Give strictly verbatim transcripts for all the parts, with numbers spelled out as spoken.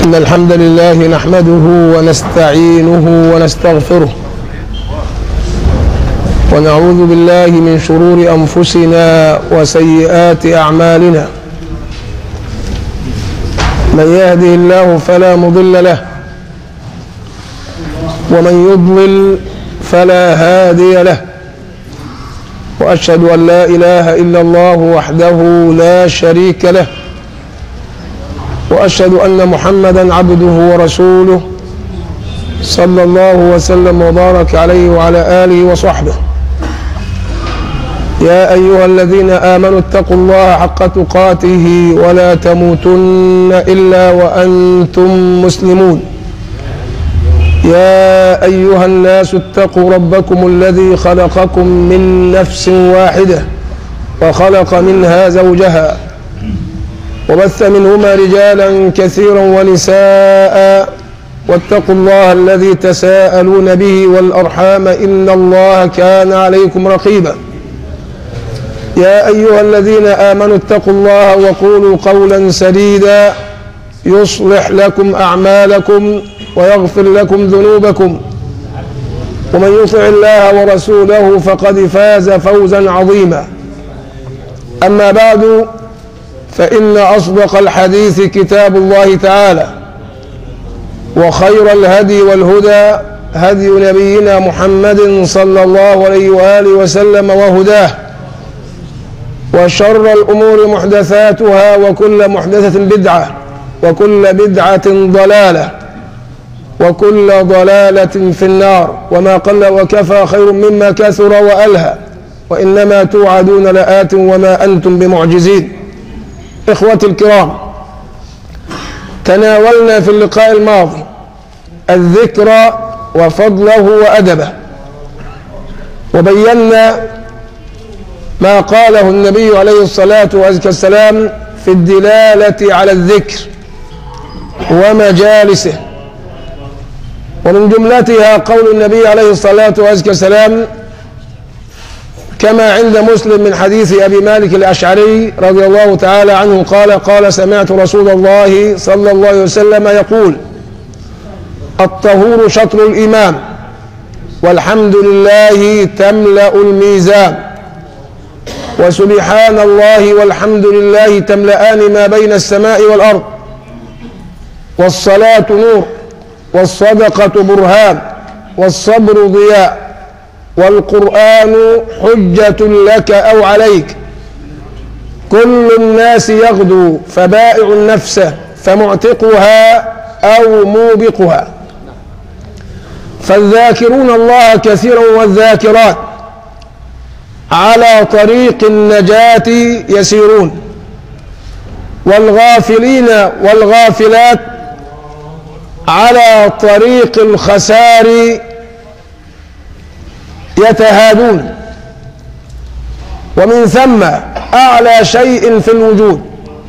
إن الحمد لله نحمده ونستعينه ونستغفره ونعوذ بالله من شرور أنفسنا وسيئات أعمالنا. من يهده الله فلا مضل له ومن يضلل فلا هادي له، وأشهد أن لا إله إلا الله وحده لا شريك له، وأشهد أن محمدا عبده ورسوله صلى الله وسلم وبارك عليه وعلى آله وصحبه. يا أيها الذين آمنوا اتقوا الله حق تقاته ولا تموتن إلا وأنتم مسلمون. يا أيها الناس اتقوا ربكم الذي خلقكم من نفس واحدة وخلق منها زوجها وبث منهما رجالا كثيرا ونساء، واتقوا الله الذي تساءلون به والأرحام إن الله كان عليكم رقيبا. يا أيها الذين آمنوا اتقوا الله وقولوا قولا سديدا يصلح لكم أعمالكم ويغفر لكم ذنوبكم، ومن يطع الله ورسوله فقد فاز فوزا عظيما. أما بعد، فإن أصدق الحديث كتاب الله تعالى، وخير الهدي والهدى هدي نبينا محمد صلى الله عليه وآله وسلم وهداه، وشر الأمور محدثاتها وكل محدثة بدعة وكل بدعة ضلالة وكل ضلالة في النار. وما قل وكفى خير مما كثر وألهى، وإنما توعدون لآت وما أنتم بمعجزين. إخوتي الكرام، تناولنا في اللقاء الماضي الذكر وفضله وأدبه، وبينا ما قاله النبي عليه الصلاة والسلام في الدلالة على الذكر ومجالسه، ومن جملتها قول النبي عليه الصلاة والسلام كما عند مسلم من حديث أبي مالك الأشعري رضي الله تعالى عنه قال قال سمعت رسول الله صلى الله عليه وسلم يقول: الطهور شطر الإيمان، والحمد لله تملأ الميزان، وسبحان الله والحمد لله تملأان ما بين السماء والأرض، والصلاة نور، والصدقة برهان، والصبر ضياء، والقرآن حجة لك أو عليك، كل الناس يغدو فبائع نفسه فمعتقها أو موبقها، فالذاكرون الله كثيرا والذاكرات على طريق النجاة يسيرون، والغافلين والغافلات على طريق الخسار يتهادون. ومن ثم أعلى شيء في الوجود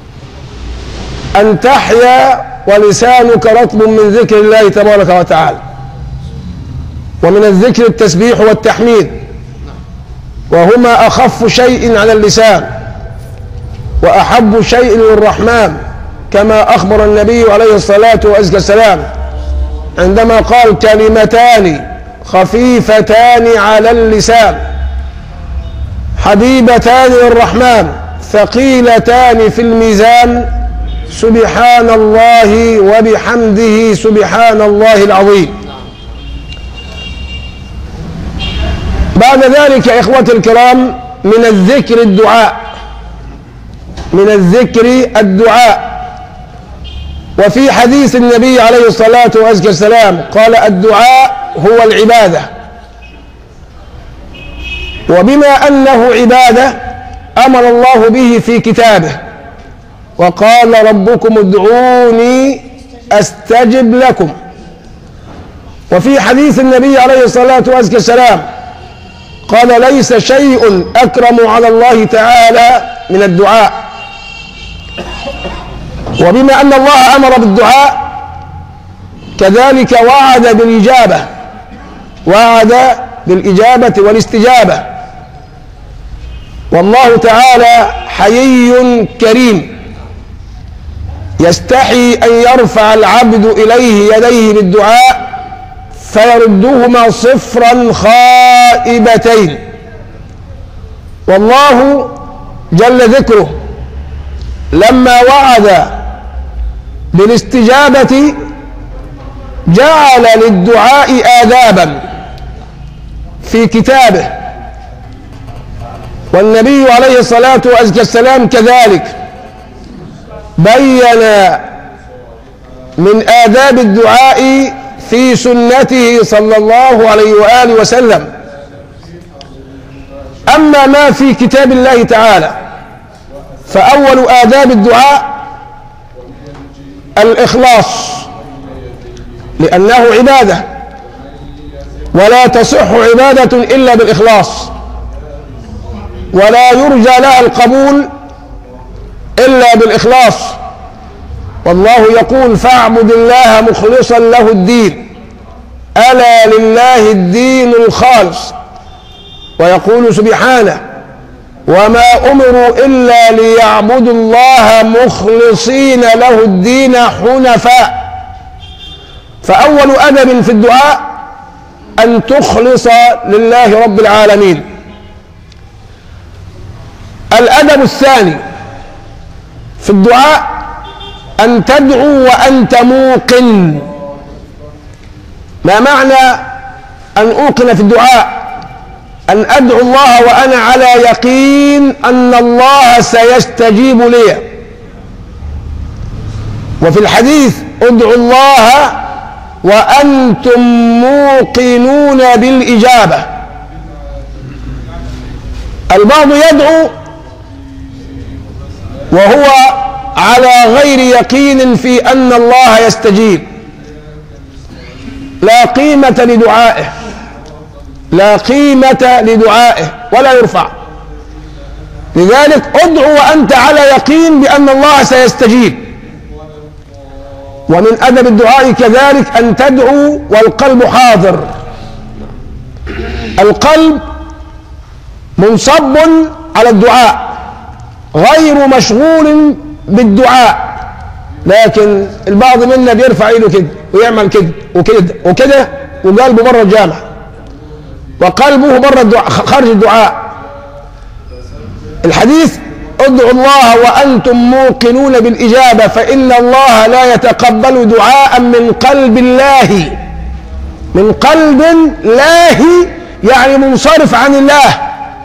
أن تحيا ولسانك رطب من ذكر الله تبارك وتعالى، ومن الذكر التسبيح والتحميد، وهما أخف شيء على اللسان وأحب شيء للرحمن، كما أخبر النبي عليه الصلاة والسلام عندما قال: كلمتان خفيفتان على اللسان حبيبتان للرحمن ثقيلتان في الميزان، سبحان الله وبحمده سبحان الله العظيم. بعد ذلك يا إخوتي الكرام، من الذكر الدعاء، من الذكر الدعاء. وفي حديث النبي عليه الصلاة والسلام قال: الدعاء هو العبادة. وبما أنه عبادة أمر الله به في كتابه، وقال: ربكم ادعوني أستجب لكم. وفي حديث النبي عليه الصلاة والسلام قال: ليس شيء أكرم على الله تعالى من الدعاء. وبما أن الله أمر بالدعاء كذلك وعد بالإجابة، وعد بالإجابة والاستجابة. والله تعالى حيي كريم، يستحي أن يرفع العبد إليه يديه بالدعاء فيردهما صفرا خائبتين. والله جل ذكره لما وعد بالاستجابة جعل للدعاء آدابا في كتابه، والنبي عليه الصلاة والسلام كذلك بين من آداب الدعاء في سنته صلى الله عليه وآله وسلم. أما ما في كتاب الله تعالى فأول آداب الدعاء الإخلاص، لأنه عبادة ولا تصح عبادة إلا بالإخلاص، ولا يرجى لها القبول إلا بالإخلاص. والله يقول فاعبد الله مخلصا له الدين ألا لله الدين الخالص. ويقول سبحانه وما أمروا إلا ليعبدوا الله مخلصين له الدين حنفاء. فأول أدب في الدعاء أن تخلص لله رب العالمين. الأدب الثاني في الدعاء أن تدعو وأنت موقن. ما معنى أن أوقن في الدعاء؟ أن أدعو الله وأنا على يقين أن الله سيستجيب لي. وفي الحديث ادعوا الله وأنتم موقنون بالإجابة. البعض يدعو وهو على غير يقين في أن الله يستجيب، لا قيمة لدعائه، لا قيمة لدعائه ولا يرفع. لذلك ادعو وأنت على يقين بأن الله سيستجيب. ومن أدب الدعاء كذلك أن تدعو والقلب حاضر. القلب منصب على الدعاء غير مشغول بالدعاء، لكن البعض منا بيرفع ايده كده ويعمل كده وكده وكده وقلبه بره الجامع وقلبه بره الدعاء خارج الدعاء. الحديث ادعوا الله وأنتم موقنون بالإجابة فإن الله لا يتقبل دعاء من قلب الله. من قلب لاهي يعني منصرف عن الله.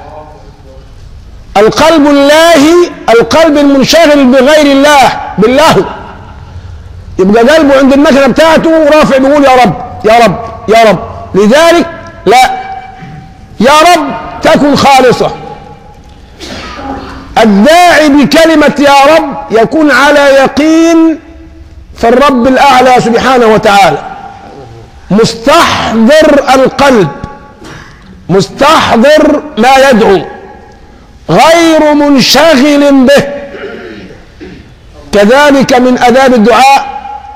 القلب اللاهي القلب المنشغل بغير الله بالله، يبقى قلبه عند المكنة بتاعته رافع بيقول يا رب يا رب يا رب. لذلك لا، يا رب تكن خالصة. الداعي بكلمة يا رب يكون على يقين في الرب الأعلى سبحانه وتعالى، مستحضر القلب، مستحضر ما يدعو، غير منشغل به. كذلك من آداب الدعاء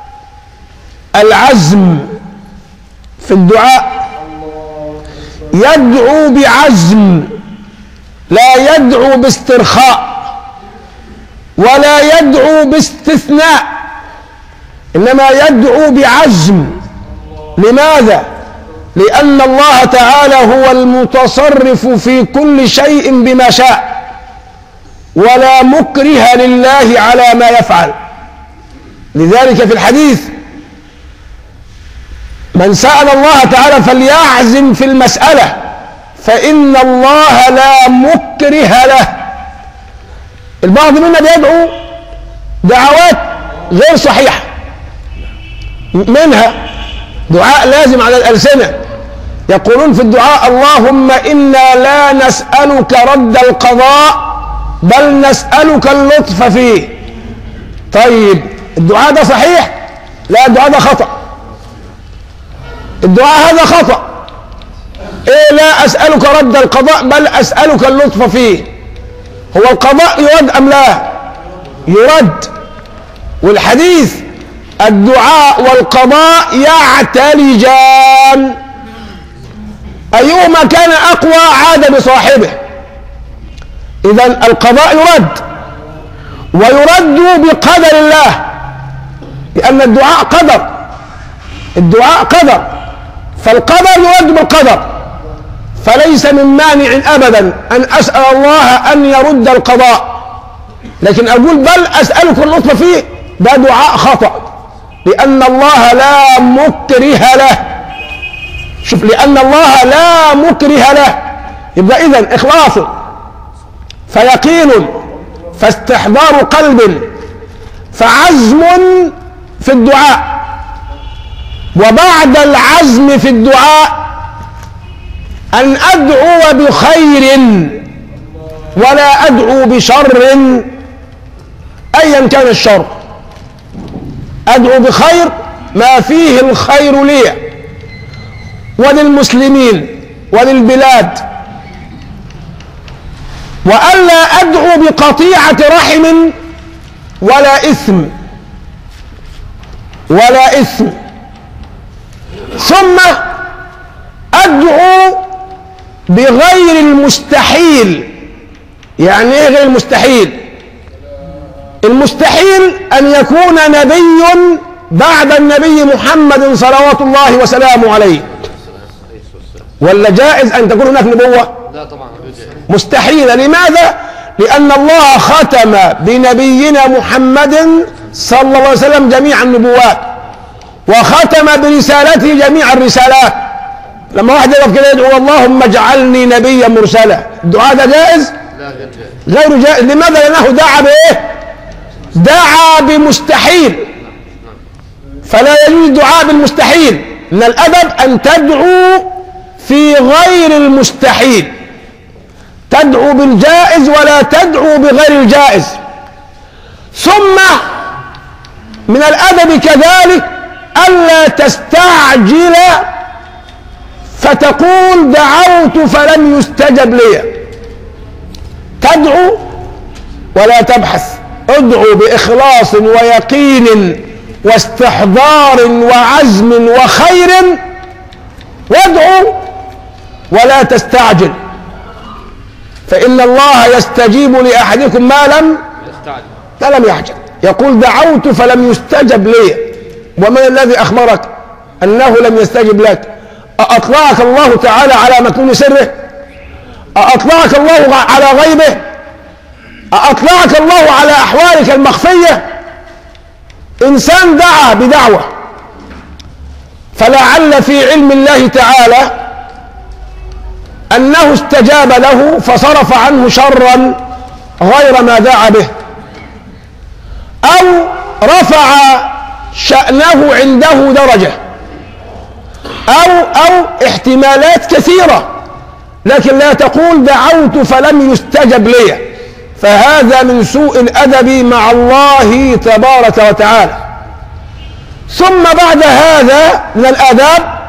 العزم في الدعاء. يدعو بعزم، لا يدعو باسترخاء ولا يدعو باستثناء، إنما يدعو بعزم. لماذا؟ لأن الله تعالى هو المتصرف في كل شيء بما شاء، ولا مكره لله على ما يفعل. لذلك في الحديث من سأل الله تعالى فليعزم في المسألة فإن الله لا مكره له. البعض منا بيدعو دعوات غير صحيحة، منها دعاء لازم على الألسنة. يقولون في الدعاء اللهم إنا لا نسألك رد القضاء بل نسألك اللطف فيه. طيب الدعاء ده صحيح؟ لا، الدعاء ده خطأ. الدعاء هذا خطأ. إيه لا أسألك رد القضاء بل أسألك اللطف فيه. هو القضاء يرد أم لا؟ يرد. والحديث الدعاء والقضاء يعتلجان، أيهما كان أقوى عاد بصاحبه. إذن القضاء يرد ويرد بقدر الله. لأن الدعاء قدر، الدعاء قدر، فالقدر يرد بالقدر، فليس من مانع أبدا أن أسأل الله أن يرد القضاء، لكن أقول بل أسألك اللطف فيه، ده دعاء خطأ، لأن الله لا مكره له. شوف، لأن الله لا مكره له، يبقى إذن إخلاص فيقين فاستحضار قلب فعزم في الدعاء، وبعد العزم في الدعاء أن أدعو بخير ولا أدعو بشر أيا كان الشر، أدعو بخير ما فيه الخير لي وللمسلمين وللبلاد، وألا أدعو بقطيعة رحم ولا إثم ولا إثم، ثم أدعو بغير المستحيل. يعني إيه غير المستحيل؟ المستحيل أن يكون نبي بعد النبي محمد صلوات الله وسلامه عليه، ولا جائز أن تكون هناك نبوة؟ لا طبعا مستحيلة. لماذا؟ لأن الله ختم بنبينا محمد صلى الله عليه وسلم جميع النبوات، وختم برسالته جميع الرسالات. لما واحد يقف كده يدعو اللهم اجعلني نبيا مرسلا، الدعاء ده جائز؟ لا غير جائز. غير جائز. لماذا؟ لأنه دعا بإيه؟ دعا بمستحيل، فلا يجوز الدعاء بالمستحيل. من الأدب أن تدعو في غير المستحيل، تدعو بالجائز ولا تدعو بغير الجائز. ثم من الأدب كذلك ألا تستعجل فتقول دعوت فلم يستجب لي، تدعو ولا تبحث، ادعو بإخلاص ويقين واستحضار وعزم وخير، وادعو ولا تستعجل، فإن الله يستجيب لأحدكم ما لم ما لم يعجل. يقول دعوت فلم يستجب لي، ومن الذي أخبرك أنه لم يستجب لك؟ أطلعك الله تعالى على مكنون سره؟ أطلعك الله على غيبه؟ أطلعك الله على أحوالك المخفية؟ إنسان دعا بدعوة فلعل في علم الله تعالى أنه استجاب له فصرف عنه شرا غير ما دعا به، أو رفع شأنه عنده درجة، أو أو احتمالات كثيرة، لكن لا تقول دعوت فلم يستجب لي، فهذا من سوء الأدب مع الله تبارك وتعالى. ثم بعد هذا من الآداب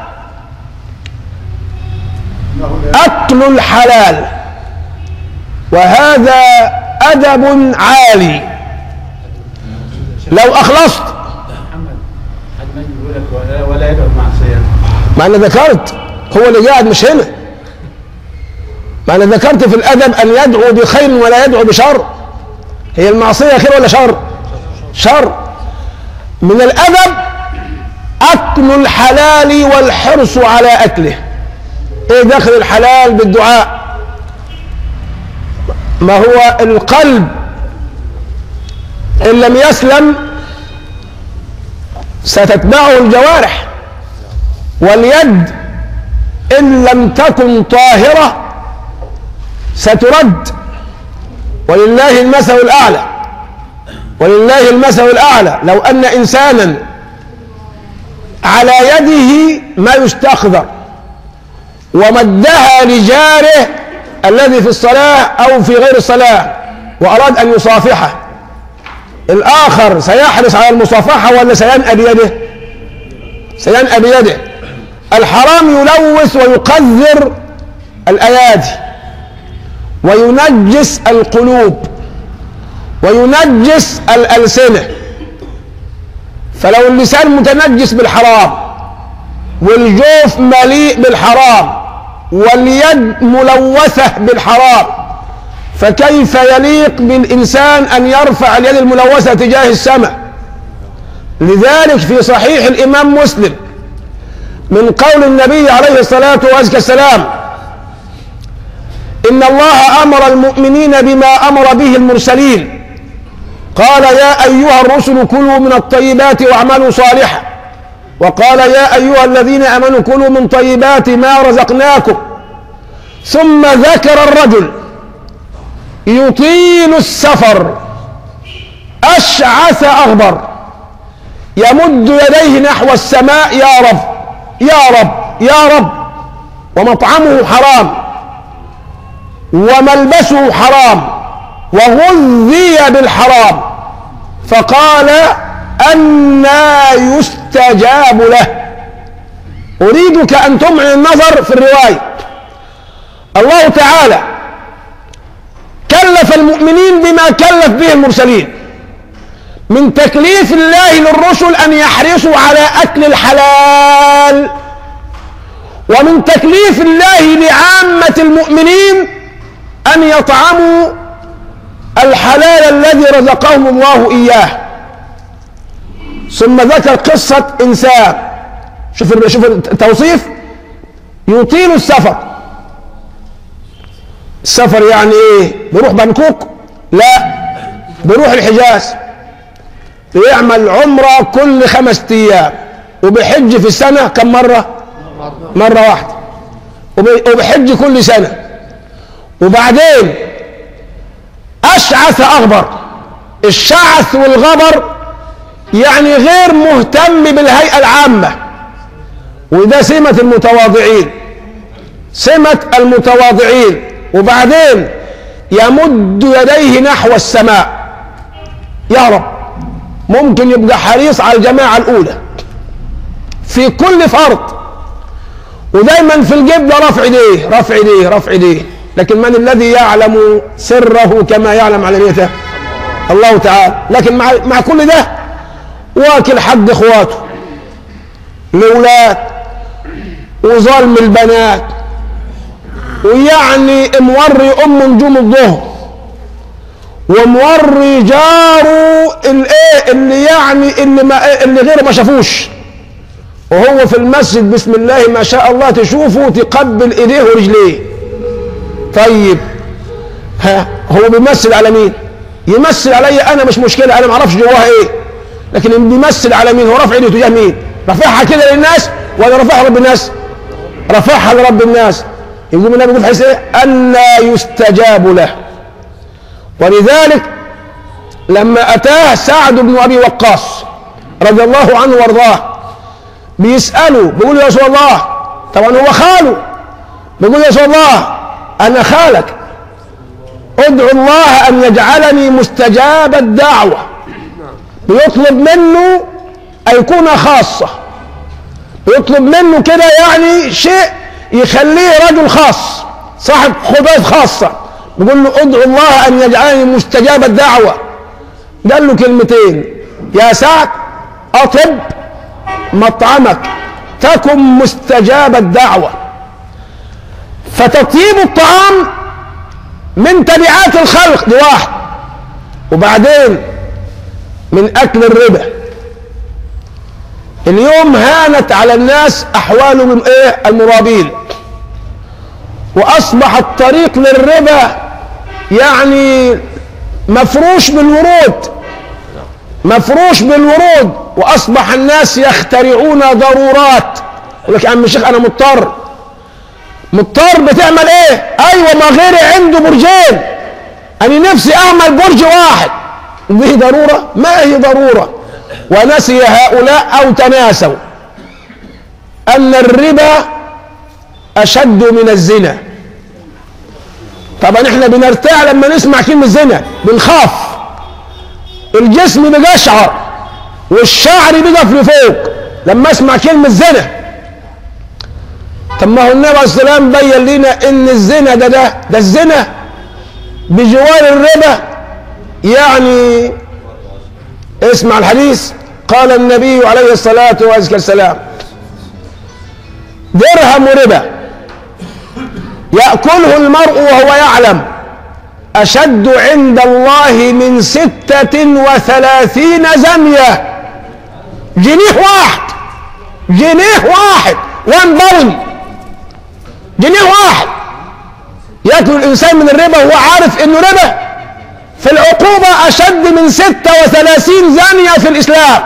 أكل الحلال، وهذا أدب عالي. لو أخلصت ولا يدعو معصية، ما أنا ذكرت هو اللي قاعد مش هنا، ما أنا ذكرت في الأدب أن يدعو بخير ولا يدعو بشر. هي المعصية خير ولا شر؟ شر. من الأدب أكل الحلال والحرص على أكله. إيه دخل الحلال بالدعاء؟ ما هو القلب إن لم يسلم ستتبعه الجوارح، واليد إن لم تكن طاهرة سترد، ولله المثل الأعلى، ولله المثل الأعلى. لو أن إنسانا على يده ما يستخذر ومدها لجاره الذي في الصلاة أو في غير الصلاة وأراد أن يصافحه، الآخر سيحرص على المصافحة ولا سينأى بيده؟ سينأى بيده. الحرام يلوث ويقذر الأيادي وينجس القلوب وينجس الألسنة، فلو اللسان متنجس بالحرام والجوف مليء بالحرام واليد ملوثة بالحرام، فكيف يليق بالإنسان أن يرفع اليد الملوثة تجاه السماء؟ لذلك في صحيح الإمام مسلم من قول النبي عليه الصلاة والسلام: إن الله أمر المؤمنين بما أمر به المرسلين، قال: يا أيها الرسل كلوا من الطيبات واعملوا صالحا، وقال: يا أيها الذين آمنوا كلوا من طيبات ما رزقناكم. ثم ذكر الرجل يطيل السفر أشعث أغبر يمد يديه نحو السماء: يا رب يا رب يا رب، ومطعمه حرام وملبسه حرام وغذي بالحرام، فقال: أنى يستجاب له. أريدك أن تمعن النظر في الرواية. الله تعالى كلف المؤمنين بما كلف به المرسلين من تكليف الله للرسل أن يحرصوا على أكل الحلال، ومن تكليف الله لعامة المؤمنين أن يطعموا الحلال الذي رزقهم الله إياه. ثم ذكر قصة إنسان، شوف شوف التوصيف: يطيل السفر. السفر يعني إيه؟ بيروح بنكوك؟ لا، بيروح الحجاز، بيعمل عمرة كل خمس أيام، وبيحج في السنة كم مرة؟ مرة واحدة، وبيحج كل سنة. وبعدين أشعث أغبر. الشعث والغبر يعني غير مهتم بالهيئة العامة، وده سمة المتواضعين، سمة المتواضعين. وبعدين يمد يديه نحو السماء: يا رب. ممكن يبقى حريص على الجماعة الأولى في كل فرض، ودايما في الجبل رفع ايديه رفع ايديه رفع ايديه، لكن من الذي يعلم سره كما يعلم علانيته؟ الله تعالى. لكن مع, مع كل ده واكل حق اخواته، الاولاد، وظلم البنات، ويعني موري ام نجوم الظهر، وموري جاره الايه اللي يعني اللي, ما اللي غيره ما شافوش، وهو في المسجد بسم الله ما شاء الله تشوفه تقبل ايديه ورجليه. طيب ها هو بيمثل على مين؟ يمثل علي انا، مش مشكله، انا ما اعرفش جواها ايه، لكن بيمثل على مين؟ هو رافع ايده تجاه مين؟ رافعها كده للناس ولا رافعها لرب الناس؟ رافعها لرب الناس. يقول النبي يقول في حديث ايه؟ ان لا يستجاب له. ولذلك لما اتاه سعد بن ابي وقاص رضي الله عنه وارضاه بيساله، بيقول يا رسول الله، طبعا هو خاله، بيقول يا رسول الله انا خالك، ادعو الله ان يجعلني مستجاب الدعوه. بيطلب منه ايقونه خاصه، بيطلب منه كده يعني شيء يخليه رجل خاص صاحب خبرات خاصه. بيقول له ادعو الله ان يجعلني مستجاب الدعوه. قال له كلمتين: يا سعد اطب مطعمك تكن مستجاب الدعوه. فتطيب الطعام من تبعات الخلق، دي واحد. وبعدين من اكل الربا. اليوم هانت على الناس احوالهم ايه؟ المرابين، واصبح الطريق للربا يعني مفروش بالورود، مفروش بالورود. واصبح الناس يخترعون ضرورات. يقول لك يا عم الشيخ انا مضطر. مضطر بتعمل ايه؟ ايوه، ما غيري عنده برجين، انا نفسي اعمل برج واحد. دي ضروره؟ ما هي ضروره. ونسي هؤلاء او تناسوا ان الربا اشد من الزنا. طبعا احنا بنرتاع لما نسمع كلمه زنا، بنخاف، الجسم بيقشعر والشعر بيقف لفوق لما اسمع كلمه زنا. طب ما هو النبي عليه الصلاه والسلام بين لنا ان الزنا ده ده ده الزنا بجوار الربا. يعني اسمع الحديث، قال النبي عليه الصلاه والسلام: درهم ربا يأكله المرء وهو يعلم أشد عند الله من ستة وثلاثين زمية. جنيه واحد، جنيه واحد، وان باون، جنيه واحد ياكل الانسان من الربا وهو عارف انه ربا. في العقوبة اشد من ستة وثلاثين زانية في الاسلام.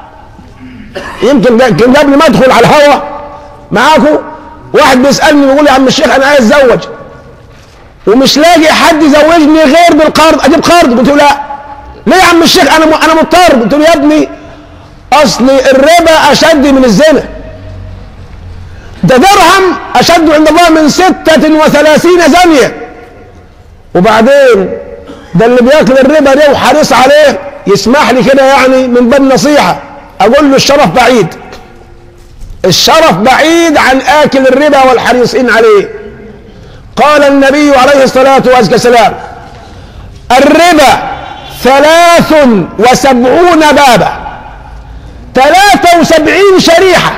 يمكن قبل ما ادخل على الهوا معاكم واحد بيسألني بيقول يا عم الشيخ انا عايز اتزوج ومش لاقي حد يزوجني غير بالقرض، اجيب قرض؟ قلت له لا. ليه يا عم الشيخ؟ انا انا مضطر. قلت له يا ابني اصل الربا اشد من الزنا، ده درهم اشد عند الله من ستة وثلاثين زانية. وبعدين ده اللي بياكل الربا ده وحريص عليه يسمح لي كده يعني من باب نصيحة اقول له الشرف بعيد، الشرف بعيد عن آكل الربا والحريصين عليه. قال النبي عليه الصلاة والسلام الربا ثلاث وسبعون بابا، ثلاثة وسبعين شريحة،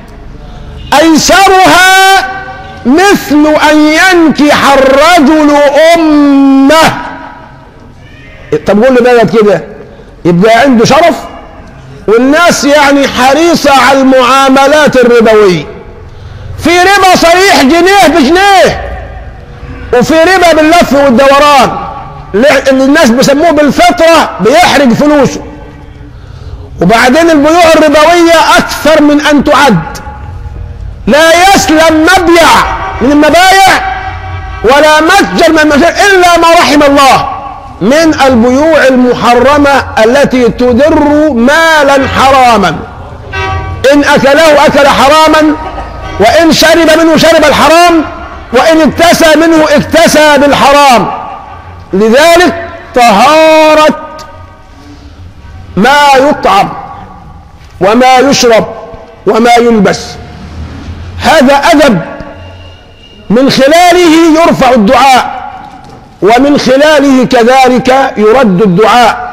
أيسرها مثل أن ينكح الرجل أمه. طب قول لي بقى كده يبقى عنده شرف والناس يعني حريصة على المعاملات الربوية. في ربا صريح جنيه بجنيه، وفي ربا باللف والدوران اللي الناس بيسموه بالفطرة بيحرق فلوسه. وبعدين البيوع الربوية أكثر من أن تعد، لا يسلم مبيع من المبايع ولا متجر من المتجر إلا ما رحم الله من البيوع المحرمة التي تدر مالا حراما. إن أكله أكل حراما، وإن شرب منه شرب الحرام، وإن اكتسى منه اكتسى بالحرام. لذلك طهارة ما يطعم وما يشرب وما يلبس هذا أدب من خلاله يرفع الدعاء، ومن خلاله كذلك يرد الدعاء.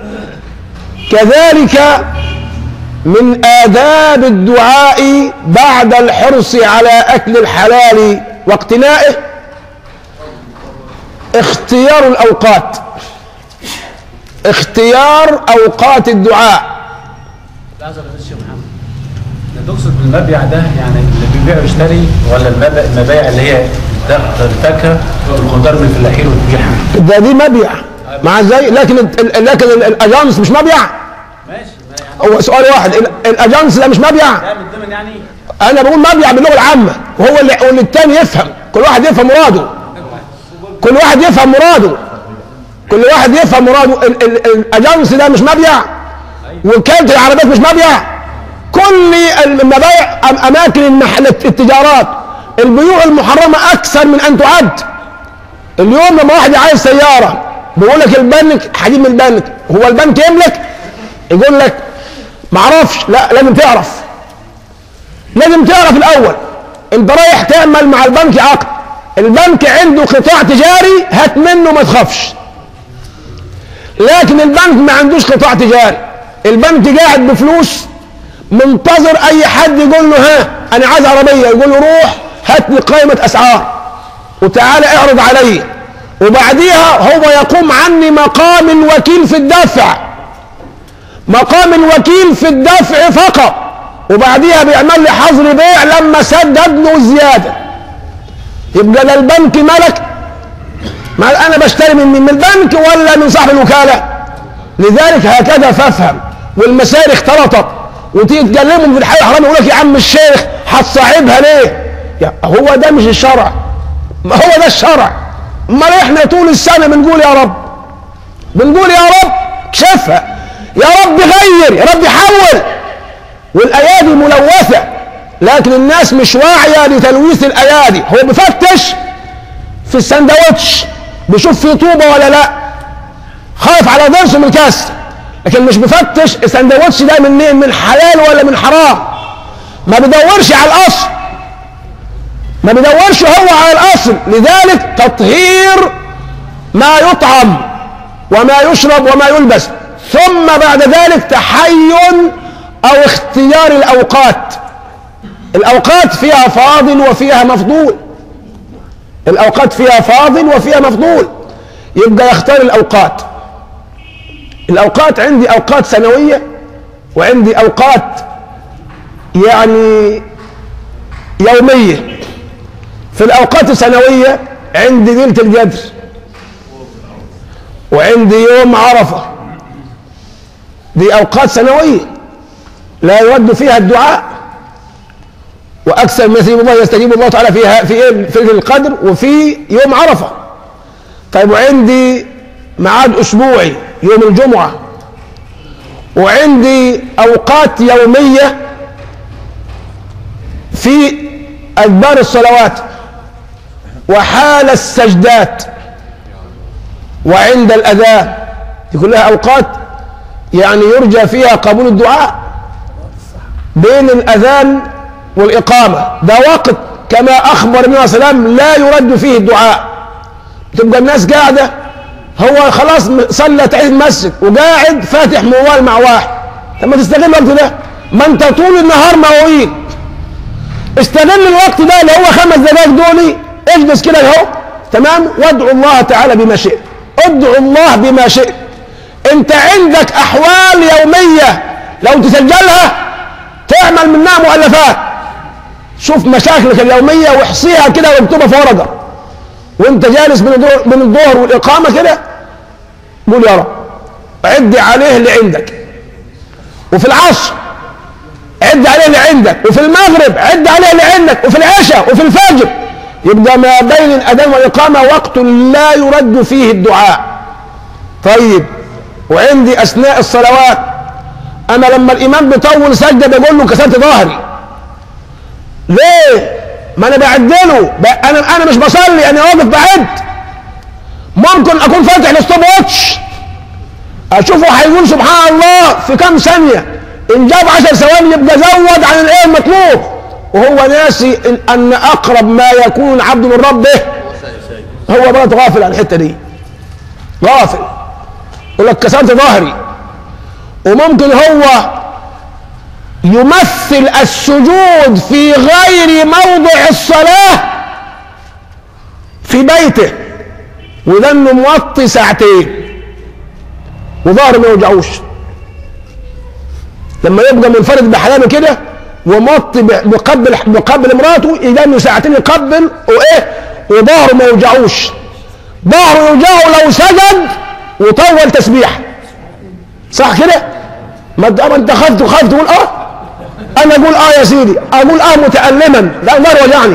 كذلك من آداب الدعاء بعد الحرص على أكل الحلال واقتنائه اختيار الأوقات، اختيار أوقات الدعاء. لحظة بس يا محمد، تقصد بالمبيع ده يعني اللي بيبيع ويشتري ولا المبايع اللي هي الفاكهة والخضار من الفلاحين وتبيعها؟ ده دي مبيع مع زي، لكن لكن الأجانس مش مبيع. ماشي يعني هو سؤال واحد، الأجانس ده مش مبيع؟ ده من ضمن يعني أنا بقول مبيع باللغة العامة، وهو اللي واللي التاني يفهم، كل واحد يفهم مراده، كل واحد يفهم مراده، كل واحد يفهم مراده. الأجانس ده مش مبيع، وكالة العربيات مش مبيع، كل المبايع أماكن المحل التجارات البيوع المحرمة أكثر من أن تعد. اليوم لما واحد عايز سيارة بيقول لك البنك هجيب من البنك، هو البنك يملك؟ يقول لك معرفش. لا، لازم تعرف، لازم تعرف الأول. أنت رايح تعمل مع البنك عقد، البنك عنده قطاع تجاري هات منه ما تخافش. لكن البنك ما عندوش قطاع تجاري، البنك قاعد بفلوس منتظر أي حد يقول له ها أنا عايز عربية، يقول له روح هات لي قائمة أسعار وتعالى اعرض علي، وبعديها هو يقوم عني مقام الوكيل في الدفع، مقام الوكيل في الدفع فقط، وبعديها بيعمل لي حظر بيع لما سدد له الزيادة. يبقى لا البنك ملك، ما أنا بشتري من من البنك ولا من صاحب الوكالة. لذلك هكذا فافهم. والمسائل اختلطت وتيجي تكلمهم في الحي الحرام يقول لك يا عم الشيخ هتصعبها ليه؟ يا هو ده مش الشرع، ما هو ده الشرع. امال احنا طول السنه بنقول يا رب، بنقول يا رب كشفها، يا رب غير، يا رب حول، والايادي ملوثه، لكن الناس مش واعيه لتلويث الايادي. هو بيفتش في السندوتش بيشوف فيه طوبه ولا لا، خايف على ضرسه من الكسر، لكن مش بيفتش السندوتش ده من من حلال ولا من حرام. ما بيدورش على الاصل، ما بيدورش هو على الاصل. لذلك تطهير ما يطعم وما يشرب وما يلبس، ثم بعد ذلك تحين او اختيار الاوقات. الاوقات فيها فاضل وفيها مفضول، الاوقات فيها فاضل وفيها مفضول، يبقى يختار الاوقات. الاوقات عندي اوقات سنويه وعندي أوقات يعني يومية. في الأوقات السنوية عندي ليلة القدر، وعندي يوم عرفة، دي أوقات سنوية لا يرد فيها الدعاء، وأكثر ما يستجيب الله يستجيب الله تعالى فيها في إيه؟ في القدر وفي يوم عرفة. طيب وعندي ميعاد أسبوعي يوم الجمعة، وعندي أوقات يومية في أدبار الصلوات وحال السجدات وعند الأذان، دي كلها أوقات يعني يرجى فيها قبول الدعاء بين الأذان والإقامة. ده وقت كما أخبر النبي صلى الله عليه وسلم لا يرد فيه الدعاء. تبقى الناس قاعدة، هو خلاص صلى تحية المسجد وقاعد فاتح موال مع واحد، طب ما تستغل الوقت ده، ما انت طول النهار مواويل، استغل الوقت ده اللي هو خمس دقائق دولي، اجلس كده اهو تمام، وادعو الله تعالى بما شئت، ادعو الله بما شئت. انت عندك احوال يومية لو تسجلها تعمل منها مؤلفات. شوف مشاكلك اليومية واحصيها كده واكتبها في ورقة، وانت جالس بين الظهر والاقامة كده قول يا رب، عد عليه اللي عندك، وفي العصر عد عليه اللي عندك، وفي المغرب عد عليه اللي عندك، وفي العشاء وفي الفجر. يبقى ما بين الأذان والإقامة وقت لا يرد فيه الدعاء. طيب وعندي أثناء الصلوات، أنا لما الإمام بيطول سجدة بقول له كسرت ظهري، ليه؟ ما أنا بعدله، أنا أنا مش بصلي، أنا واقف بعد. ممكن أكون فاتح الستوب واتش أشوفه هيقول سبحان الله في كم ثانية، إن جاب عشر ثواني يبقى زود عن الإيه المطلوب، وهو ناسي إن, أن أقرب ما يكون العبد من ربه هو بقى غافل عن الحتة دي، غافل، يقول لك كسرت ظهري. وممكن هو يمثل السجود في غير موضع الصلاة في بيته، وذنه موطي ساعتين وظهره ما يوجعوش، لما يبقى منفرد بحلامه كده وموطي بيقبل بيقبل مراته، يجي ساعتين يقبل وايه وظهره ما يوجعوش. ظهره يوجعه لو سجد وطول تسبيح، صح كده؟ ما انت خفت وخفت تقول اه، انا اقول اه يا سيدي، اقول اه متألما، لا ظهر وجعني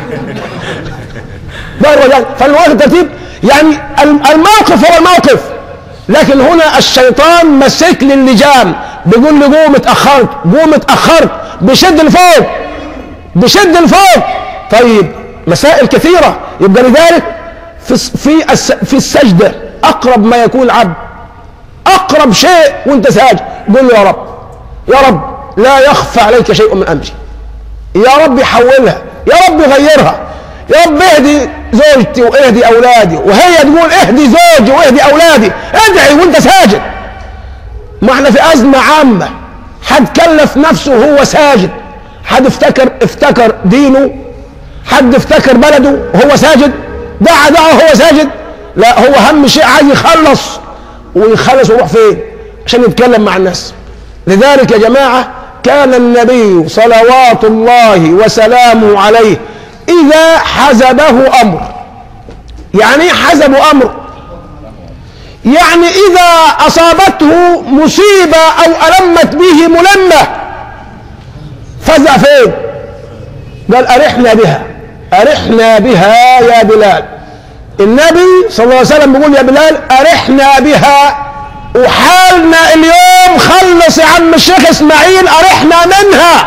ظهر وجعني. فالوقت الترتيب يعني الموقف هو الموقف، لكن هنا الشيطان مسك لي اللجام بيقول لي قوم اتأخرت، قوم اتأخرت، بشد الفوق بشد الفوق. طيب مسائل كثيرة. يبقى لذلك في في في السجدة أقرب ما يكون العبد، أقرب شيء وأنت ساجد قل له يا رب، يا رب لا يخفى عليك شيء من أمري، يا رب حولها، يا رب غيرها، يا رب اهدي زوجتي واهدي أولادي، وهي تقول اهدي زوجي واهدي أولادي. ادعي وأنت ساجد. ما احنا في أزمة عامة، حد كلف نفسه وهو ساجد، حد افتكر افتكر دينه، حد افتكر بلده وهو ساجد، دعا دعا وهو ساجد. لا، هو أهم شيء عايز يخلص، ويخلص ويروح فين عشان يتكلم مع الناس. لذلك يا جماعة كان النبي صلوات الله وسلامه عليه إذا حزبه أمر. يعني حزبه أمر يعني إذا أصابته مصيبة أو ألمت به ملمة فزع فين؟ قال أرحنا بها، أرحنا بها يا بلال. النبي صلى الله عليه وسلم بيقول يا بلال أرحنا بها، وحالنا اليوم خلص يا عم الشيخ إسماعيل أرحنا منها.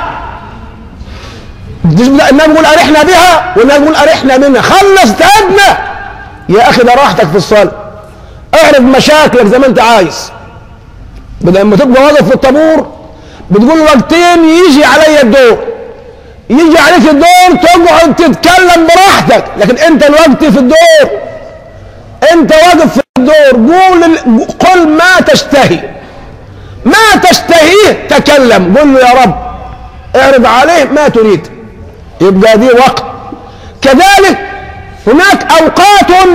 النبي بيقول أرحنا بها والنبي بيقول أرحنا منها، خلص تعبنا يا أخي، ده راحتك في الصلاة، اعرف مشاكلك زي ما انت عايز. بدل ما تبقى واقف في الطابور بتقول وقتين يجي علي الدور، يجي عليك الدور تقعد تتكلم براحتك، لكن انت الوقت في الدور، انت واقف في الدور، قول قل ما تشتهي، ما تشتهيه تكلم، قل له يا رب اعرض عليه ما تريد. يبقى دي وقت. كذلك هناك اوقات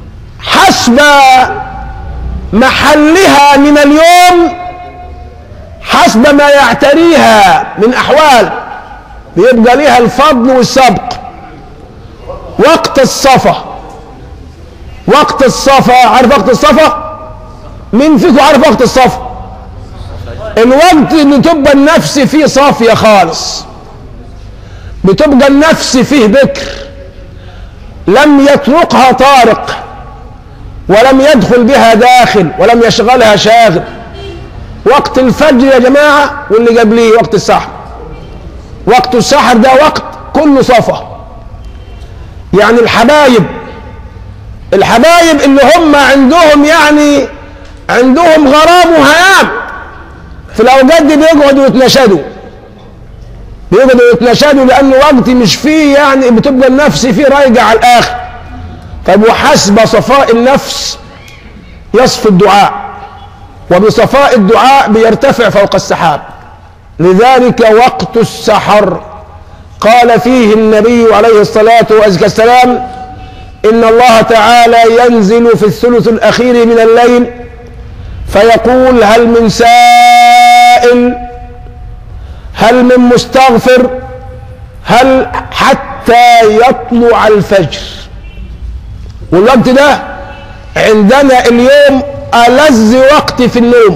حسب محلها من اليوم حسب ما يعتريها من أحوال، بيبقى ليها الفضل والسبق. وقت الصفا، وقت الصفا، عارف وقت الصفا؟ مين فيكم عارف وقت الصفا؟ الوقت اللي تبقى النفس فيه صافية خالص، بتبقى النفس فيه بكر، لم يطرقها طارق، ولم يدخل بها داخل، ولم يشغلها شاغل. وقت الفجر يا جماعة واللي قبليه وقت السحر. وقت السحر ده وقت كله صفا، يعني الحبايب الحبايب اللي هم عندهم يعني عندهم غرام وهيام في الأوقات دي بيقعدوا يتنشدوا بيقعدوا يتنشدوا لأنه وقت مش فيه يعني بتبقى النفس فيه رايقة على الآخر. طب وحسب صفاء النفس يصفي الدعاء، وبصفاء الدعاء بيرتفع فوق السحاب. لذلك وقت السحر قال فيه النبي عليه الصلاة والسلام: إن الله تعالى ينزل في الثلث الأخير من الليل فيقول: هل من سائل، هل من مستغفر، هل، حتى يطلع الفجر. والوقت ده عندنا اليوم ألذ وقت في النوم.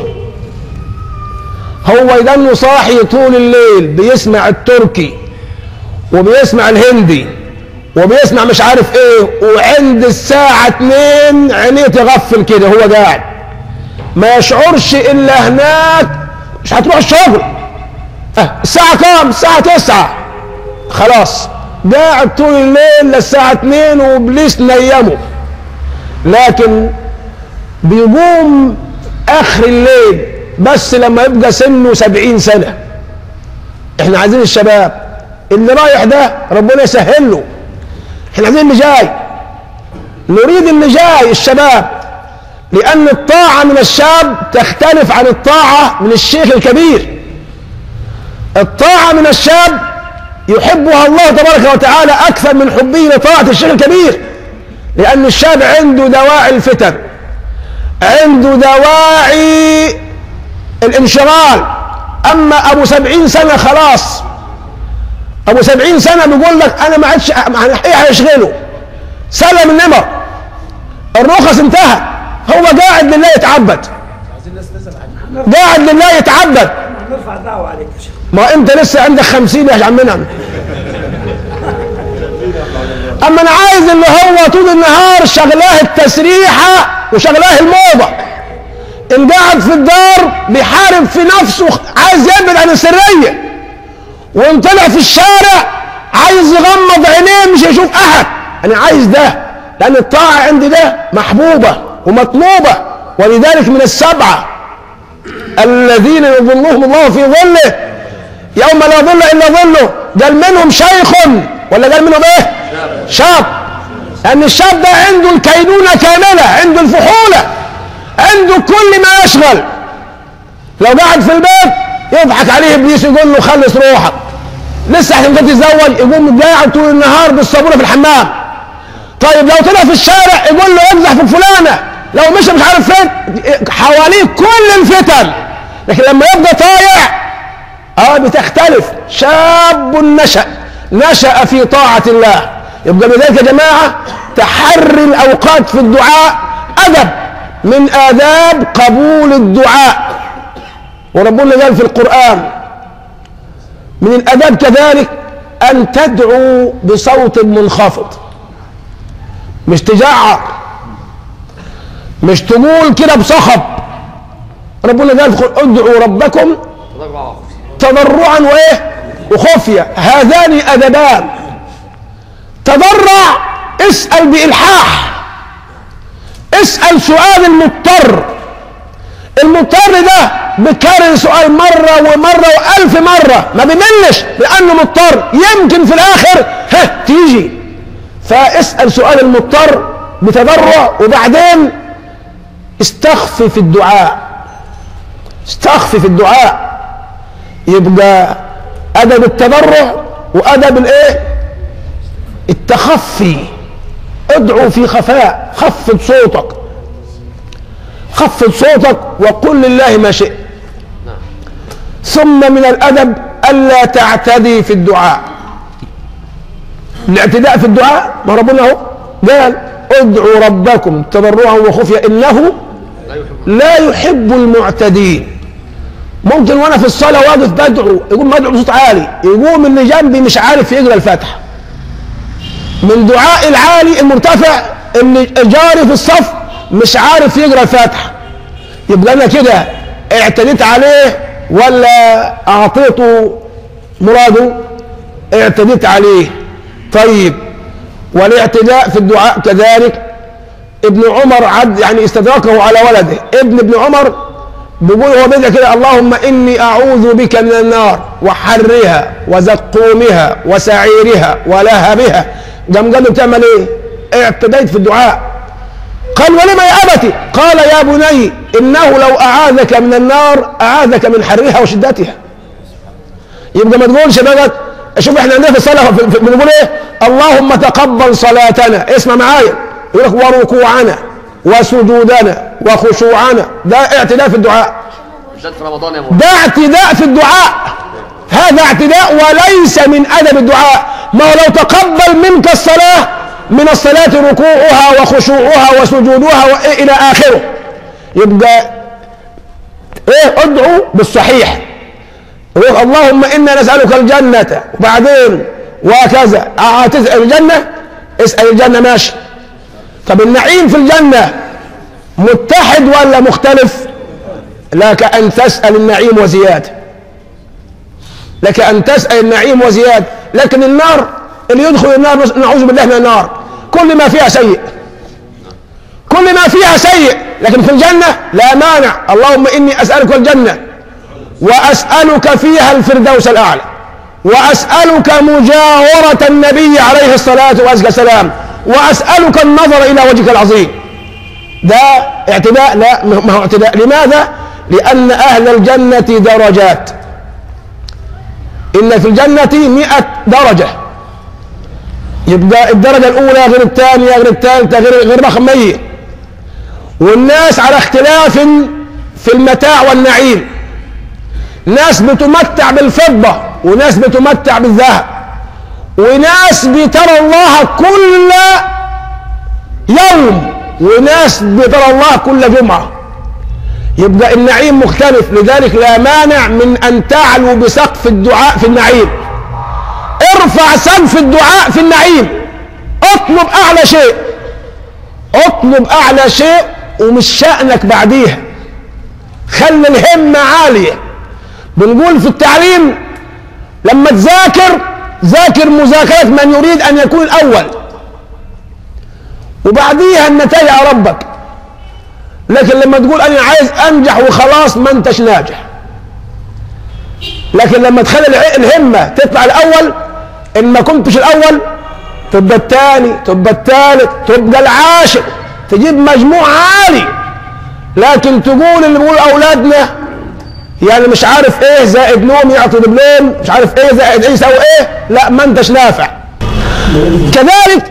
هو يدنه صاحي طول الليل بيسمع التركي وبيسمع الهندي وبيسمع مش عارف ايه، وعند الساعة اتنين عينيه تغفل كده، هو قاعد ما يشعرش الا هناك مش هتروح الشغل. اه الساعة كام؟ الساعة تسعة، خلاص قاعد طول الليل للساعة اتنين وابليس نيمه. لكن بيقوم اخر الليل بس لما يبقى سنه سبعين سنة. احنا عايزين الشباب اللي رايح ده ربنا يسهل له، احنا عايزين اللي جاي، نريد اللي جاي الشباب، لأن الطاعة من الشاب تختلف عن الطاعة من الشيخ الكبير. الطاعة من الشاب يحبها الله تبارك وتعالى أكثر من حبه لطاعة الشيخ الكبير، لأن الشاب عنده دواعي الفتن، عنده دواعي الانشغال. أما أبو سبعين سنة خلاص، أبو سبعين سنة بيقول لك أنا ما عادش إيه هيشغله، سلم النمر، الرخص انتهى، هو قاعد لله يتعبد، قاعد لله يتعبد. نرفع دعوة عليك يا شيخ. ما أنت لسه عندك خمسين يا عمنا. أما أنا عايز اللي هو طول النهار شغلاه التسريحة وشغلاه الموضة، إن قاعد في الدار بيحارب في نفسه، عايز يبعد عن السرية، وإن طلع في الشارع عايز يغمض عينيه مش يشوف أحد. أنا عايز ده، لأن الطاعة عندي ده محبوبة ومطلوبة. ولذلك من السبعة الذين يظلهم الله في ظله يوم لا ظل إلا ظله، قال منهم شيخ، ولا قال منهم إيه؟ شاب. لأن الشاب ده عنده الكينونة كاملة، عنده الفحولة، عنده كل ما يشغل. لو قاعد في البيت يضحك عليه ابليس يقول له خلص روحك، لسه هتبقى تتزوج، يقوم قاعد طول النهار بالصابونه في الحمام. طيب لو طلع في الشارع يقول له امزح في فلانه، لو مشى مش عارف فين، حواليه كل الفتن. لكن لما يبقى طايع اه بتختلف. شاب نشأ نشأ في طاعة الله. يبقى بذلك يا جماعة تحري الأوقات في الدعاء أدب من آداب قبول الدعاء. وربنا قال في القرآن من الآداب كذلك أن تدعو بصوت منخفض، مش تجعر، مش تقول كده بصخب. ربنا قال ادعوا ربكم تضرعا وايه وخفية، هذان أدبان. تضرع اسأل بإلحاح، اسأل سؤال المضطر. المضطر ده بكرر سؤال مرة ومرة وألف مرة ما بيملش، لأنه مضطر، يمكن في الآخر ها تيجي. فاسأل سؤال المضطر بتضرع، وبعدين استخفي في الدعاء، استخفي في الدعاء. يبقى أدب التضرع وأدب الايه التخفي. ادعو في خفاء، خفض صوتك، خفض صوتك وقل لله ما شئت. ثم من الأدب ألا تعتدي في الدعاء. الاعتداء في الدعاء ما ربنا هو قال ادعوا ربكم تضرعا وخفيا إنه لا يحب المعتدين. ممكن وانا في الصلاة واقف بدعو يقوم بدعو بصوت عالي، يقوم اللي جنبي مش عارف يقرأ الفاتحة من دعاء العالي المرتفع، اللي جاري في الصف مش عارف يقرأ الفاتحة، يبقى انا كده اعتديت عليه ولا اعطيته مراده؟ اعتديت عليه. طيب والاعتداء في الدعاء كذلك. ابن عمر عد يعني استدركه على ولده. ابن ابن عمر بيقول هو بدأ كده اللهم إني أعوذ بك من النار وحرها وزقومها وسعيرها ولهبها. قام قال له بتعمل ايه؟ اعتديت في الدعاء. قال ولما يا أبتي؟ قال يا بني إنه لو أعاذك من النار أعاذك من حرها وشدتها. يبقى ما تقولش بقى شوف احنا عندنا في الصلاة بنقول ايه؟ اللهم تقبل صلاتنا، اسمع معايا، يقول لك وركوعنا وسجودنا وخشوعنا. ده اعتداء في الدعاء، ده اعتداء في الدعاء، هذا اعتداء وليس من أدب الدعاء. ما لو تقبل منك الصلاة من الصلاة ركوعها وخشوعها وسجودها وإلى آخره، يبقى ايه؟ ادعو بالصحيح، اللهم إنا نسألك الجنة وبعدين وكذا. تسأل الجنة، اسأل الجنة ماشي. طب النعيم في الجنة متحد ولا مختلف؟ لك أن تسأل النعيم وزيادة، لك أن تسأل النعيم وزيادة. لكن النار اللي يدخل النار نعوذ بالله من النار كل ما فيها سيء، كل ما فيها سيء. لكن في الجنة لا مانع، اللهم إني أسألك الجنة وأسألك فيها الفردوس الأعلى وأسألك مجاورة النبي عليه الصلاة والسلام وأسألك النظر إلى وجهك العظيم. ده اعتداء؟ لا، ما هو اعتداء. لماذا؟ لأن أهل الجنة درجات، إن في الجنة مئة درجة، يبقى الدرجة الأولى غير الثانية غير الثالثة غير غير رقم مية. والناس على اختلاف في المتاع والنعيم، ناس بتمتع بالفضة وناس بتمتع بالذهب وناس بترى الله كل يوم وناس بترى الله كل جمعة. يبقى النعيم مختلف. لذلك لا مانع من أن تعلو بسقف الدعاء في النعيم. ارفع سقف الدعاء في النعيم، اطلب أعلى شيء، اطلب أعلى شيء ومش شأنك بعديها، خلي الهمة عالية. بنقول في التعليم لما تذاكر ذاكر مذاكرة من يريد أن يكون الأول وبعديها النتائج على ربك. لكن لما تقول أنا عايز أنجح وخلاص ما أنتش ناجح. لكن لما تخلي الهمة تطلع الأول، إن ما كنتش الأول تبقى الثاني، تبقى الثالث، تبقى العاشر، تجيب مجموع عالي. لكن تقول اللي بيقول أولادنا يعني مش عارف ايه زائد نوم يعطي دبلوم، مش عارف ايه زائد ايه يساوي ايه، لا ما انتش نافع. كذلك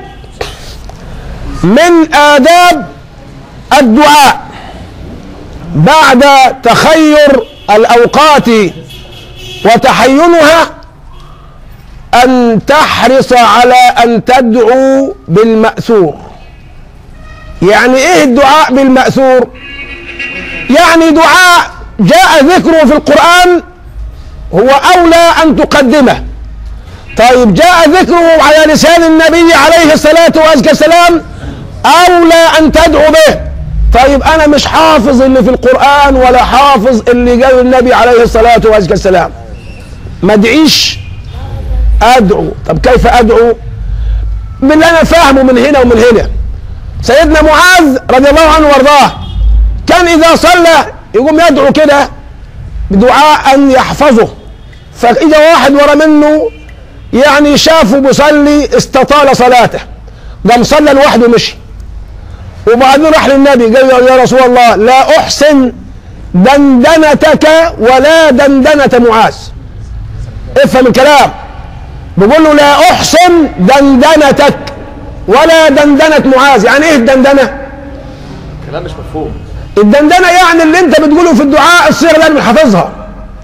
من آداب الدعاء بعد تخير الأوقات وتحينها أن تحرص على أن تدعو بالمأثور. يعني ايه الدعاء بالمأثور؟ يعني دعاء جاء ذكره في القرآن هو أولى أن تقدمه. طيب جاء ذكره على لسان النبي عليه الصلاة والسلام أولى أن تدعو به. طيب أنا مش حافظ اللي في القرآن ولا حافظ اللي قال النبي عليه الصلاة والسلام، ما ادعيش، أدعو. طب كيف أدعو؟ باللي أنا فاهمه من هنا ومن هنا. سيدنا معاذ رضي الله عنه وارضاه كان إذا صلى يقوم يدعو كده بدعاء يحفظه. فإذا واحد ورا منه يعني شافه بيصلي استطال صلاته، قام صلى لوحده ومشي. وبعدين راح للنبي قال له يا رسول الله لا أحسن دندنتك ولا دندنة معاذ. افهم الكلام، بيقول له لا أحسن دندنتك ولا دندنة معاذ. يعني ايه الدندنة؟ كلام مش مفهوم. الدندنة يعني اللي انت بتقوله في الدعاء الصيغة اللي انا حافظها،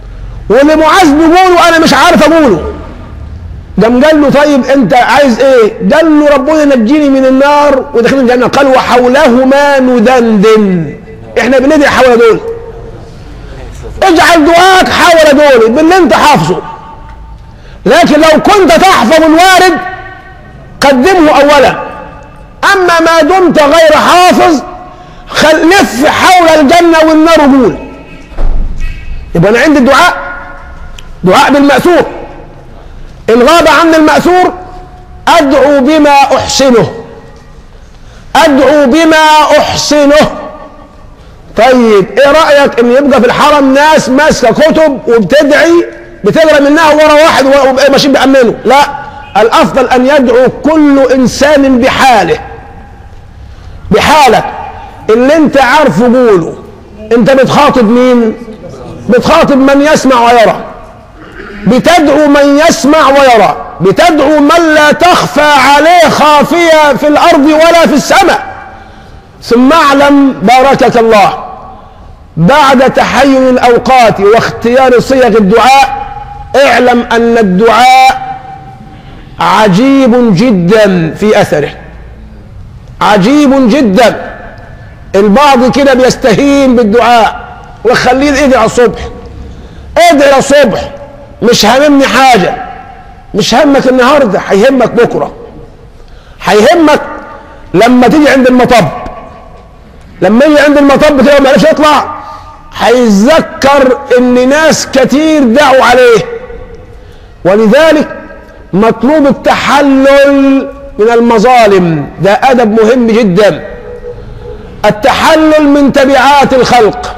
واللي معاذ بيقوله انا مش عارف اقوله. قام قال له طيب انت عايز ايه؟ قال له ربنا نجيني من النار ودخلنا الجنه. قال وحولهما ندندن، احنا بندعي حول دول. اجعل دعاءك حول دول باللي انت حافظه، لكن لو كنت تحفظ الوارد قدمه اولا، اما ما دمت غير حافظ لف حول الجنه والنار قول. يبقى انا عندي الدعاء دعاء بالمأثور. إن غاب عن المأثور أدعو بما أحسنه، أدعو بما أحسنه. طيب إيه رأيك إن يبقى في الحرم ناس ماسكة كتب وبتدعي بتقرأ منها ورا واحد وماشيين بيأمنوا؟ لا، الأفضل أن يدعو كل إنسان بحاله، بحالك اللي أنت عارفه قوله. أنت بتخاطب مين؟ بتخاطب من يسمع ويرى، بتدعو من يسمع ويرى، بتدعو من لا تخفى عليه خافية في الأرض ولا في السماء. ثم اعلم باركك الله بعد تحين الأوقات واختيار صيغ الدعاء، اعلم أن الدعاء عجيب جدا في أثره، عجيب جدا. البعض كده بيستهين بالدعاء وخليه ادعي الصبح، ادعي الصبح، مش هاممني حاجة. مش همك النهاردة، هيهمك بكرة، هيهمك لما تيجي عند المطب. لما يجي عند المطب كده ما يعرفش يطلع، هيتذكر ان ناس كتير دعوا عليه. ولذلك مطلوب التحلل من المظالم، ده أدب مهم جدا. التحلل من تبعات الخلق،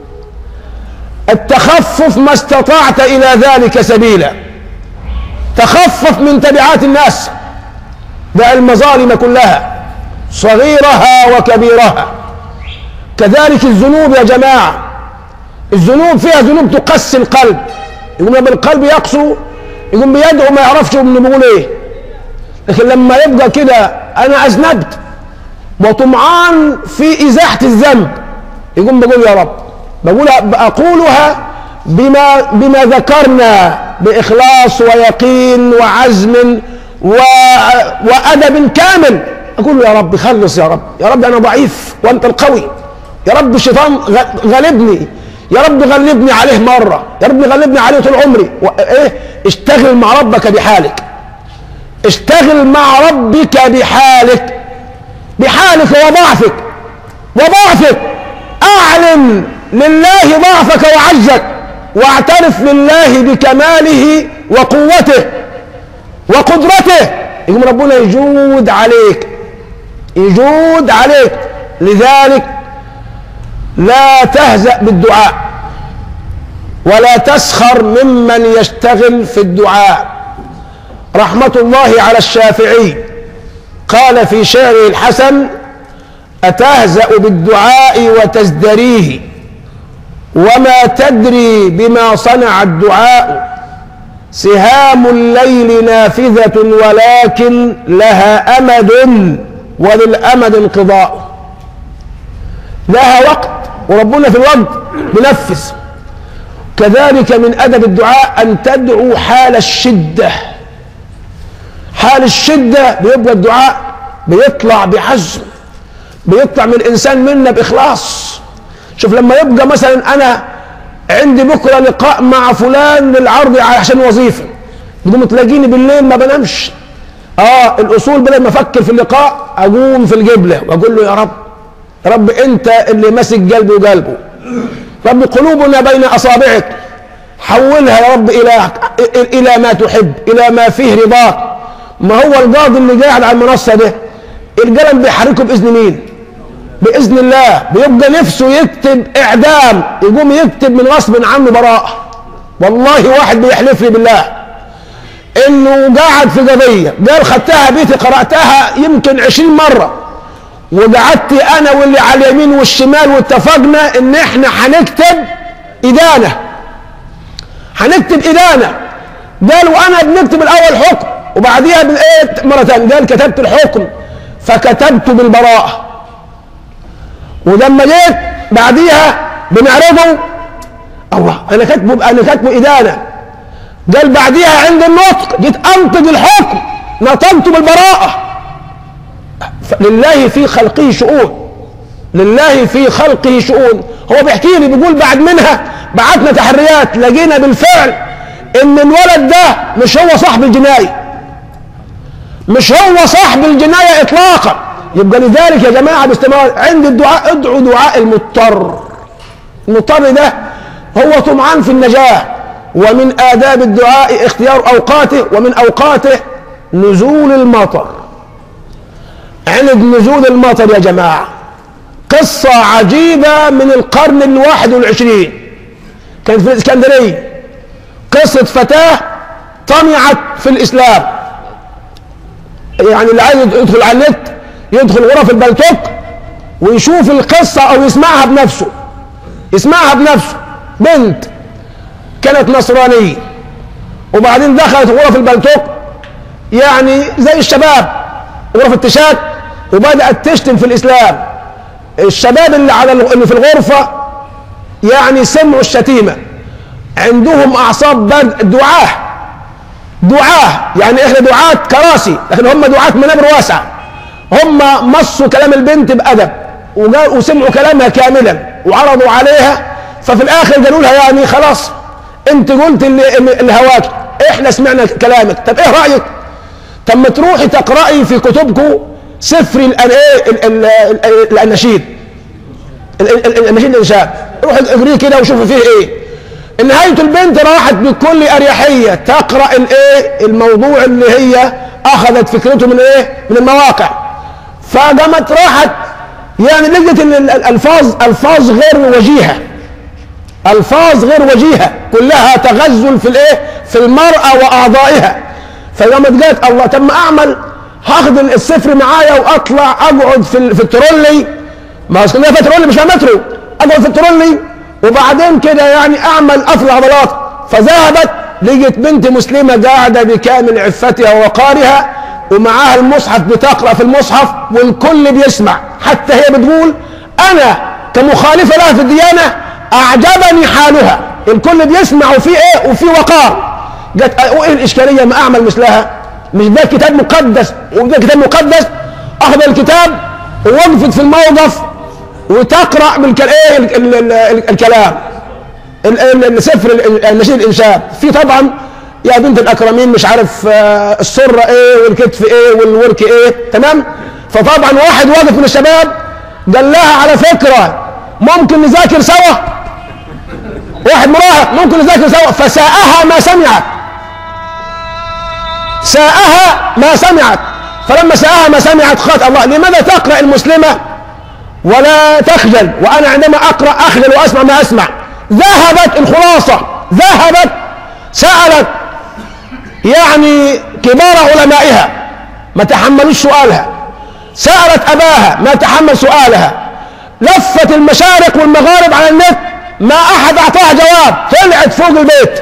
التخفف ما استطعت إلى ذلك سبيلا. تخفف من تبعات الناس، دع المظالم كلها صغيرها وكبيرها. كذلك الذنوب يا جماعة، الذنوب فيها ذنوب تقسي القلب. يقوم بالقلب يقسو، يقوم بيدعو ما يعرفش ابنه بيقول ايه. لكن لما يبقى كده انا اذنبت وطمعان في ازاحة الذنب، يقوم بيقول يا رب، بقول أقولها بما بما ذكرنا بإخلاص ويقين وعزم و... وأدب كامل. أقول يا رب خلص، يا رب، يا رب أنا ضعيف وأنت القوي، يا رب الشيطان غلبني، يا رب غلبني عليه مرة، يا رب غلبني عليه طول عمري. و... إيه؟ اشتغل مع ربك بحالك، اشتغل مع ربك بحالك، بحالك وضعفك وضعفك. أعلن لله ضعفك وعجزك، واعترف لله بكماله وقوته وقدرته. يقوم ربنا يجود عليك، يجود عليك. لذلك لا تهزأ بالدعاء ولا تسخر ممن يشتغل في الدعاء. رحمة الله على الشافعي قال في شعره الحسن: أتهزأ بالدعاء وتزدريه وما تدري بما صنع الدعاء، سهام الليل نافذة ولكن لها أمد وللأمد انقضاء. لها وقت وربنا في الوقت بنفذ. كذلك من أدب الدعاء أن تدعو حال الشدة. حال الشدة بيبقى الدعاء بيطلع بعزم، بيطلع من الإنسان منا بإخلاص. شوف لما يبقى مثلا أنا عندي بكرة لقاء مع فلان للعرض عشان وظيفة، بدون تلاقيني بالليل ما بنامش. اه الأصول بدل ما أفكر في اللقاء أقوم في القبلة وأقول له يا رب، يا رب أنت اللي ماسك قلبي وقلبه، رب قلوبنا بين أصابعك، حولها يا رب إلى إلى ما تحب، إلى ما فيه رضاك. ما هو القاضي اللي قاعد على المنصة ده القلم بيحركه بإذن مين؟ بإذن الله. بيبقى نفسه يكتب إعدام، يقوم يكتب من غصب عنه براءة. والله واحد بيحلف لي بالله إنه قاعد في قضية قال خدتها بيتي قرأتها يمكن عشرين مرة، وقعدت أنا واللي على اليمين والشمال واتفقنا إن إحنا هنكتب إدانة، هنكتب إدانة. قال وأنا بنكتب الأول حكم وبعديها بالإيه مرة ثانية، قال كتبت الحكم فكتبت بالبراءة. ولما جيت بعديها بنعرضه الله، انا كاتبه انا كاتبه ادانه. قال بعديها عند النطق جيت انطق الحكم نطقت بالبراءه. لله في خلقه شؤون، لله في خلقه شؤون. هو بيحكي لي بيقول بعد منها بعتنا تحريات لقينا بالفعل ان الولد ده مش هو صاحب الجنايه، مش هو صاحب الجنايه اطلاقا. يبقى لذلك يا جماعه باستمرار عند الدعاء ادعوا دعاء المضطر. المضطر ده هو طمعان في النجاه، ومن آداب الدعاء اختيار أوقاته، ومن أوقاته نزول المطر. عند نزول المطر يا جماعة قصة عجيبة من القرن الواحد والعشرين، كانت في الإسكندرية. قصة فتاة طمعت في الإسلام. يعني اللي عايز يدخل على النت يدخل غرف البلتوك ويشوف القصة أو يسمعها بنفسه، يسمعها بنفسه. بنت كانت نصرانية وبعدين دخلت غرف البلتوك، يعني زي الشباب غرف التشات، وبدأت تشتم في الإسلام. الشباب اللي على اللي في الغرفة يعني سمعوا الشتيمة، عندهم أعصاب برد. دعاه دعاه يعني إحنا دعاة كراسي، لكن هم دعاة منابر واسعة. هم مصوا كلام البنت بأدب وسمعوا كلامها كاملا وعرضوا عليها، ففي الآخر قالوا لها يعني خلاص انت قلت اللي, اللي هواك، احنا سمعنا كلامك، طب ايه رايك؟ طب ما تروحي تقراي في كتبكم سفر الاناشيد، الاناشيد الانشاد، روحي اقريه كده وشوفي فيه ايه. نهايه البنت راحت بكل اريحيه تقرا الايه الموضوع اللي هي اخذت فكرته من ايه من المواقع. فقامت راحت يعني لقيت الالفاظ الفاظ غير وجيهه، الفاظ غير وجيهه كلها تغزل في الايه في المراه واعضائها. فقامت قالت الله، طب ما اعمل هاخد السفر معايا واطلع اقعد في في الترولي، ما اصل في ترولي مش مترو، اقعد في الترولي وبعدين كده يعني اعمل افرغ عضلات. فذهبت لقيت بنت مسلمه قاعده بكامل عفتها ووقارها ومعاها المصحف بتقرا في المصحف والكل بيسمع، حتى هي بتقول انا كمخالفه لها في الديانه اعجبني حالها، الكل بيسمع وفي ايه وفي وقار. جت ايه الاشكاليه ما اعمل مثلها؟ مش ده كتاب مقدس وده كتاب مقدس؟ اخذ الكتاب ووقفت في الموقف وتقرا بالكلام السفر النشيد الانشاد. في طبعا يا بنت الاكرمين مش عارف السره ايه والكتف ايه والورك ايه، تمام. فطبعا واحد واقف من الشباب قال لها على فكره ممكن نذاكر سوا، واحد مراهق ممكن نذاكر سوا. فساءها ما سمعت، ساءها ما سمعت. فلما ساءها ما سمعت قالت الله لماذا تقرأ المسلمة ولا تخجل، وأنا عندما أقرأ أخجل وأسمع ما أسمع. ذهبت الخلاصة، ذهبت سألت يعني كبار علمائها ما تحملوش سؤالها، سألت أباها ما تحمل سؤالها، لفت المشارق والمغارب على النت ما أحد أعطاها جواب. طلعت فوق البيت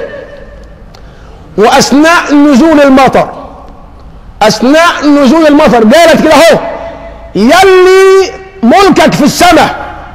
وأثناء نزول المطر، أثناء نزول المطر قالت كده اهو يلي ملكك في السماء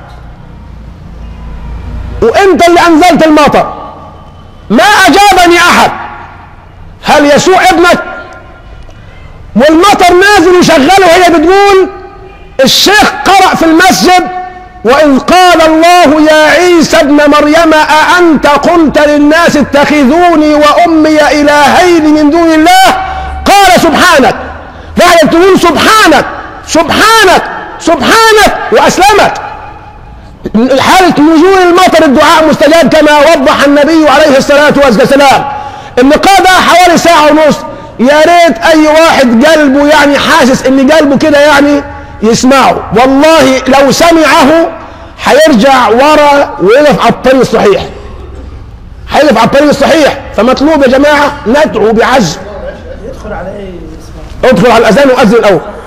وانت اللي انزلت المطر ما اجابني احد، هل يسوع ابنك؟ والمطر نازل وشغله وهي بتقول الشيخ قرأ في المسجد وإذ قال الله يا عيسى ابن مريم أأنت قلت للناس اتخذوني وأمي إلهين من دون الله قال سبحانك. فهي تقول سبحانك سبحانك سبحانك وأسلمت. حالة نزول المطر الدعاء مستجاب كما وضح النبي عليه الصلاة والسلام. النقاء ده حوالي ساعة ونص. يا ريت أي واحد قلبه يعني حاسس إن قلبه كده يعني يسمعه، والله لو سمعه هيرجع ورا ويقف على الطريق الصحيح، هيقف على الطريق الصحيح. فمطلوب يا جماعة ندعو بعزم. يدخل على ايه؟ ادخل على الأذان وأذن الأول.